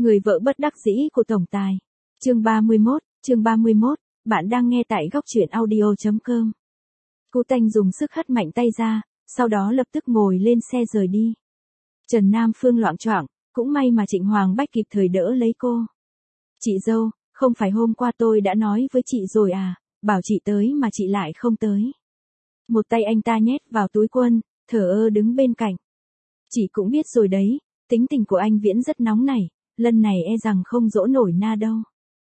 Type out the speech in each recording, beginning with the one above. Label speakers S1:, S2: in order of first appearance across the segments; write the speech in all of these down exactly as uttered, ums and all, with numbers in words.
S1: Người vợ bất đắc dĩ của tổng tài. Chương ba mươi mốt, chương ba mươi mốt, bạn đang nghe tại góc truyện audio chấm com. Cô Tanh dùng sức hất mạnh tay ra, sau đó lập tức ngồi lên xe rời đi. Trần Nam Phương loạng choạng, cũng may mà Trịnh Hoàng Bách kịp thời đỡ lấy cô. Chị dâu, không phải hôm qua tôi đã nói với chị rồi à, bảo chị tới mà chị lại không tới. Một tay anh ta nhét vào túi quần, thờ ơ đứng bên cạnh. Chị cũng biết rồi đấy, tính tình của anh Viễn rất nóng nảy, lần này e rằng không dỗ nổi na đâu.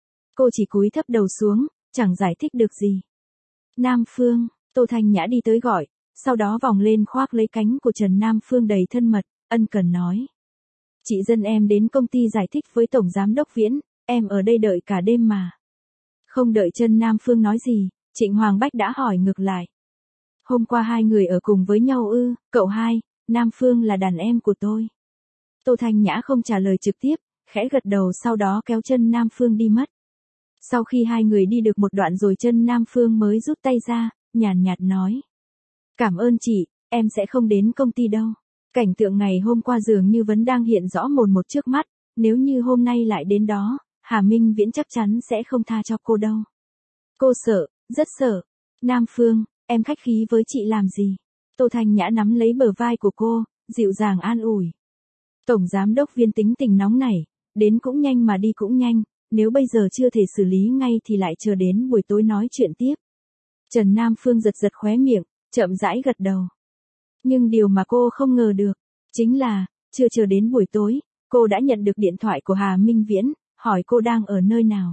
S1: Cô chỉ cúi thấp đầu xuống, chẳng giải thích được gì. Nam Phương, Tô Thanh Nhã đi tới gọi, sau đó vòng lên khoác lấy cánh của Trần Nam Phương đầy thân mật, ân cần nói. Chị dân em đến công ty giải thích với Tổng Giám Đốc Viễn, em ở đây đợi cả đêm mà. Không đợi Trần Nam Phương nói gì, Trịnh Hoàng Bách đã hỏi ngược lại. Hôm qua hai người ở cùng với nhau ư, cậu hai, Nam Phương là đàn em của tôi. Tô Thanh Nhã không trả lời trực tiếp, khẽ gật đầu sau đó kéo chân Nam Phương đi mất. Sau khi hai người đi được một đoạn rồi chân Nam Phương mới rút tay ra, nhàn nhạt nói. Cảm ơn chị, em sẽ không đến công ty đâu. Cảnh tượng ngày hôm qua dường như vẫn đang hiện rõ mồn một trước mắt, nếu như hôm nay lại đến đó, Hà Minh Viễn chắc chắn sẽ không tha cho cô đâu. Cô sợ, rất sợ. Nam Phương, em khách khí với chị làm gì? Tô Thanh Nhã nắm lấy bờ vai của cô, dịu dàng an ủi. Tổng Giám Đốc Viên tính tình nóng nảy, đến cũng nhanh mà đi cũng nhanh, nếu bây giờ chưa thể xử lý ngay thì lại chờ đến buổi tối nói chuyện tiếp. Trần Nam Phương giật giật khóe miệng, chậm rãi gật đầu. Nhưng điều mà cô không ngờ được, chính là, chưa chờ đến buổi tối, cô đã nhận được điện thoại của Hà Minh Viễn, hỏi cô đang ở nơi nào.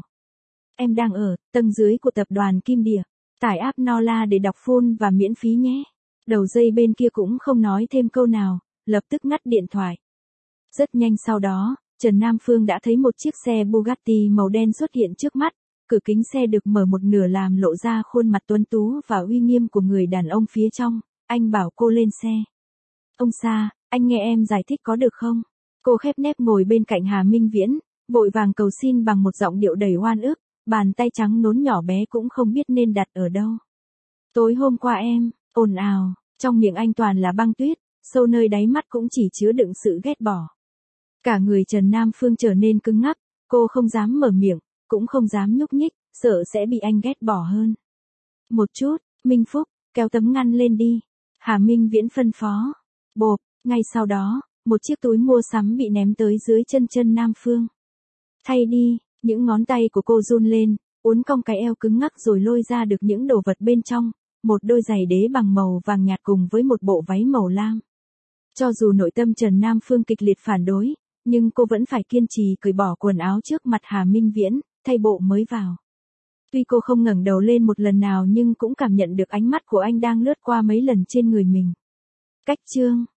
S1: Em đang ở tầng dưới của tập đoàn Kim Địa, tải app Nola để đọc full và miễn phí nhé. Đầu dây bên kia cũng không nói thêm câu nào, lập tức ngắt điện thoại. Rất nhanh sau đó, Trần Nam Phương đã thấy một chiếc xe Bugatti màu đen xuất hiện trước mắt, cửa kính xe được mở một nửa làm lộ ra khuôn mặt tuấn tú và uy nghiêm của người đàn ông phía trong, anh bảo cô lên xe. Ông Sa, anh nghe em giải thích có được không? Cô khép nép ngồi bên cạnh Hà Minh Viễn, vội vàng cầu xin bằng một giọng điệu đầy oan ức, bàn tay trắng nốn nhỏ bé cũng không biết nên đặt ở đâu. Tối hôm qua em, ồn ào, trong miệng anh toàn là băng tuyết, sâu nơi đáy mắt cũng chỉ chứa đựng sự ghét bỏ. Cả người Trần Nam Phương trở nên cứng ngắc, cô không dám mở miệng, cũng không dám nhúc nhích, sợ sẽ bị anh ghét bỏ hơn. Một chút, Minh Phúc, kéo tấm ngăn lên đi. Hà Minh Viễn phân phó. Bộp, ngay sau đó, một chiếc túi mua sắm bị ném tới dưới chân Trần Nam Phương. Thay đi, những ngón tay của cô run lên, uốn cong cái eo cứng ngắc rồi lôi ra được những đồ vật bên trong, một đôi giày đế bằng màu vàng nhạt cùng với một bộ váy màu lam. Cho dù nội tâm Trần Nam Phương kịch liệt phản đối, nhưng cô vẫn phải kiên trì cởi bỏ quần áo trước mặt Hà Minh Viễn, thay bộ mới vào. Tuy cô không ngẩng đầu lên một lần nào nhưng cũng cảm nhận được ánh mắt của anh đang lướt qua mấy lần trên người mình. Cách chương